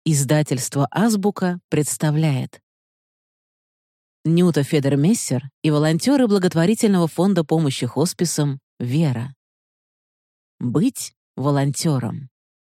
Издательство «Азбука» представляет Нюта Федермессер и волонтеры благотворительного фонда помощи хосписам «Вера». Быть волонтером.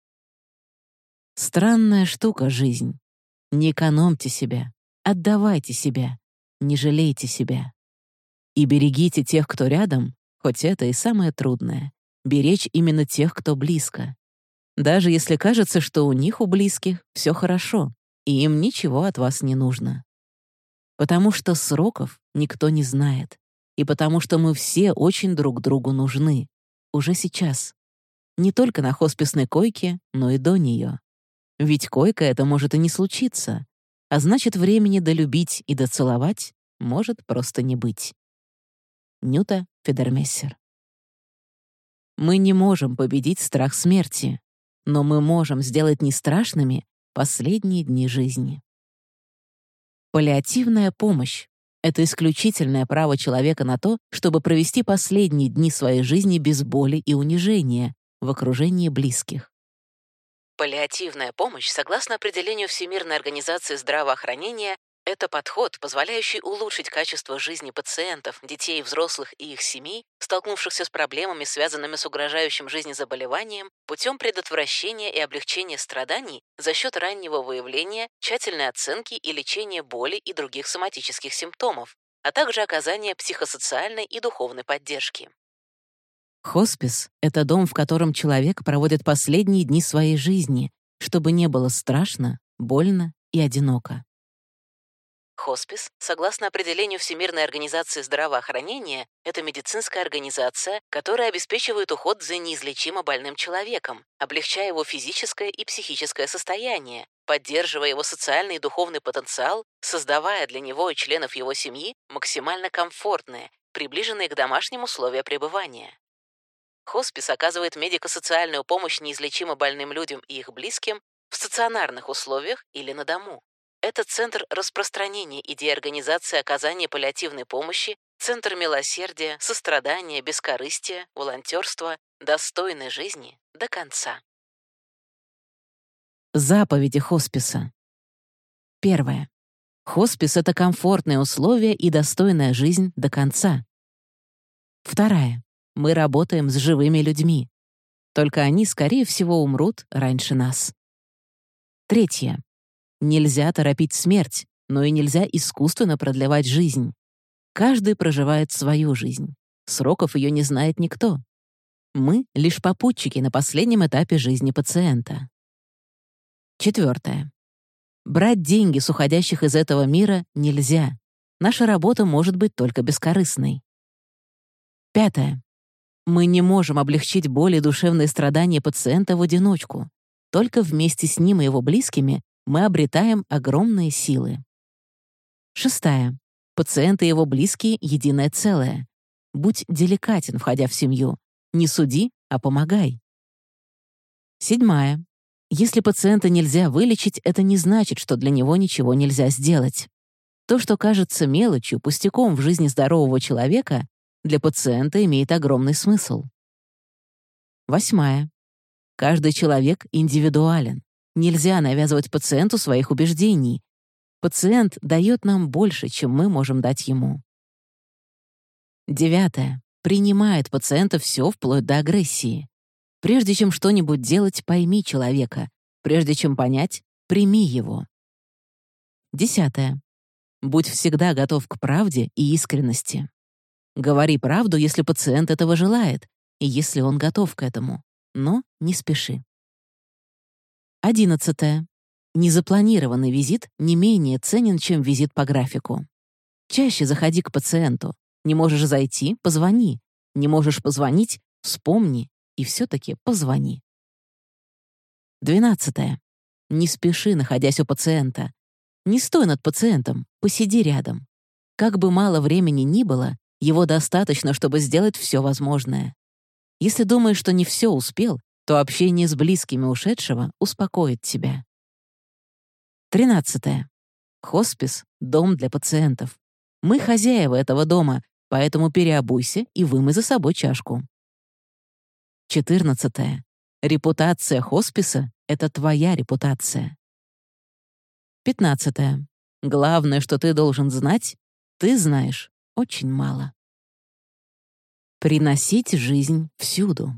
Странная штука жизнь. Не экономьте себя, отдавайте себя, не жалейте себя. И берегите тех, кто рядом, хоть это и самое трудное. Беречь именно тех, кто близко. Даже если кажется, что у них, у близких, все хорошо, и им ничего от вас не нужно. Потому что сроков никто не знает. И потому что мы все очень друг другу нужны. Уже сейчас. Не только на хосписной койке, но и до нее. Ведь койка это может и не случиться. А значит, времени долюбить и доцеловать может просто не быть. Нюта Федермессер. Мы не можем победить страх смерти, но мы можем сделать не страшными последние дни жизни. Паллиативная помощь — это исключительное право человека на то, чтобы провести последние дни своей жизни без боли и унижения в окружении близких. Паллиативная помощь, согласно определению Всемирной организации здравоохранения, это подход, позволяющий улучшить качество жизни пациентов, детей и взрослых и их семей, столкнувшихся с проблемами, связанными с угрожающим жизни заболеванием, путем предотвращения и облегчения страданий за счет раннего выявления, тщательной оценки и лечения боли и других соматических симптомов, а также оказания психосоциальной и духовной поддержки. Хоспис — это дом, в котором человек проводит последние дни своей жизни, чтобы не было страшно, больно и одиноко. Хоспис, согласно определению Всемирной организации здравоохранения, это медицинская организация, которая обеспечивает уход за неизлечимо больным человеком, облегчая его физическое и психическое состояние, поддерживая его социальный и духовный потенциал, создавая для него и членов его семьи максимально комфортные, приближенные к домашним условия пребывания. Хоспис оказывает медико-социальную помощь неизлечимо больным людям и их близким в стационарных условиях или на дому. Это центр распространения идеи организации оказания паллиативной помощи, центр милосердия, сострадания, бескорыстия, волонтерства, достойной жизни до конца. Заповеди хосписа. Первое. Хоспис — это комфортные условия и достойная жизнь до конца. Второе. Мы работаем с живыми людьми. Только они, скорее всего, умрут раньше нас. Третье. Нельзя торопить смерть, но и нельзя искусственно продлевать жизнь. Каждый проживает свою жизнь. Сроков ее не знает никто. Мы — лишь попутчики на последнем этапе жизни пациента. Четвертое. Брать деньги с уходящих из этого мира нельзя. Наша работа может быть только бескорыстной. Пятое. Мы не можем облегчить боль и душевные страдания пациента в одиночку. Только вместе с ним и его близкими мы обретаем огромные силы. Шестая. Пациент и его близкие — единое целое. Будь деликатен, входя в семью. Не суди, а помогай. Седьмая. Если пациента нельзя вылечить, это не значит, что для него ничего нельзя сделать. То, что кажется мелочью, пустяком в жизни здорового человека, для пациента имеет огромный смысл. Восьмая. Каждый человек индивидуален. Нельзя навязывать пациенту своих убеждений. Пациент дает нам больше, чем мы можем дать ему. Девятое. Принимает пациента все вплоть до агрессии. Прежде чем что-нибудь делать, пойми человека. Прежде чем понять, прими его. Десятое. Будь всегда готов к правде и искренности. Говори правду, если пациент этого желает, и если он готов к этому. Но не спеши. 11. Незапланированный визит не менее ценен, чем визит по графику. Чаще заходи к пациенту. Не можешь зайти — позвони. Не можешь позвонить — вспомни и все-таки позвони. 12. Не спеши, находясь у пациента. Не стой над пациентом, посиди рядом. Как бы мало времени ни было, его достаточно, чтобы сделать все возможное. Если думаешь, что не все успел, то общение с близкими ушедшего успокоит тебя. 13. Хоспис — дом для пациентов. Мы хозяева этого дома, поэтому переобуйся и вымой за собой чашку. 14. Репутация хосписа — это твоя репутация. 15. Главное, что ты должен знать, ты знаешь очень мало. Приносить жизнь всюду.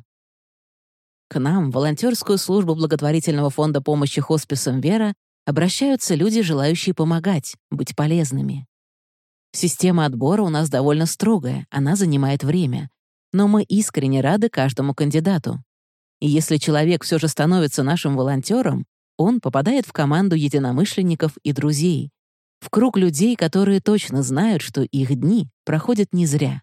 К нам, в волонтерскую службу благотворительного фонда помощи хосписам «Вера», обращаются люди, желающие помогать, быть полезными. Система отбора у нас довольно строгая, она занимает время. Но мы искренне рады каждому кандидату. И если человек все же становится нашим волонтером, он попадает в команду единомышленников и друзей, в круг людей, которые точно знают, что их дни проходят не зря.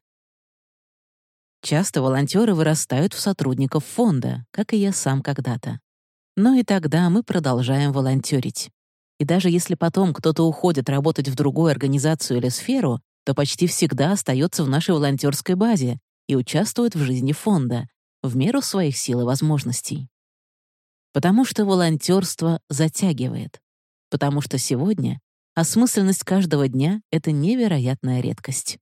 Часто волонтеры вырастают в сотрудников фонда, как и я сам когда-то. Но и тогда мы продолжаем волонтерить. И даже если потом кто-то уходит работать в другую организацию или сферу, то почти всегда остается в нашей волонтерской базе и участвует в жизни фонда, в меру своих сил и возможностей. Потому что волонтерство затягивает. Потому что сегодня осмысленность каждого дня — это невероятная редкость.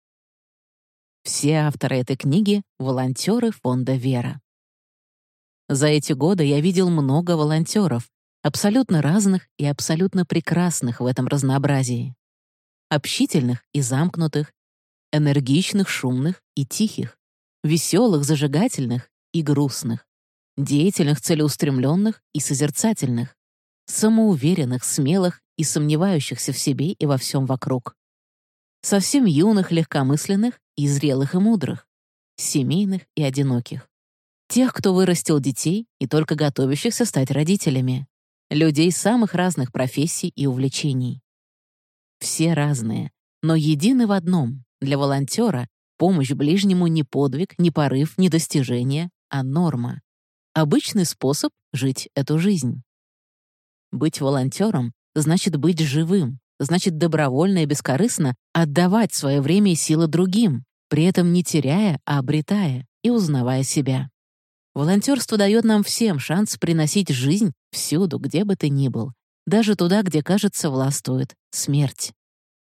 Все авторы этой книги — волонтеры фонда «Вера». За эти годы я видел много волонтеров, абсолютно разных и абсолютно прекрасных в этом разнообразии. Общительных и замкнутых, энергичных, шумных и тихих, веселых, зажигательных и грустных, деятельных, целеустремленных и созерцательных, самоуверенных, смелых и сомневающихся в себе и во всем вокруг, совсем юных, легкомысленных и зрелых и мудрых, семейных и одиноких, тех, кто вырастил детей и только готовящихся стать родителями, людей самых разных профессий и увлечений. Все разные, но едины в одном: для волонтера помощь ближнему не подвиг, не порыв, не достижение, а норма. Обычный способ жить эту жизнь. Быть волонтером значит быть живым, значит добровольно и бескорыстно отдавать свое время и силы другим, при этом не теряя, а обретая и узнавая себя. Волонтерство дает нам всем шанс приносить жизнь всюду, где бы ты ни был, даже туда, где, кажется, властвует смерть.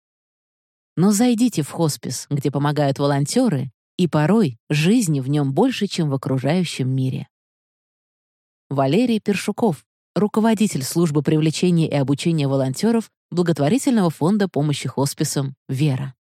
Но зайдите в хоспис, где помогают волонтеры, и порой жизни в нем больше, чем в окружающем мире. Валерий Першуков, руководитель службы привлечения и обучения волонтеров благотворительного фонда помощи хосписам «Вера».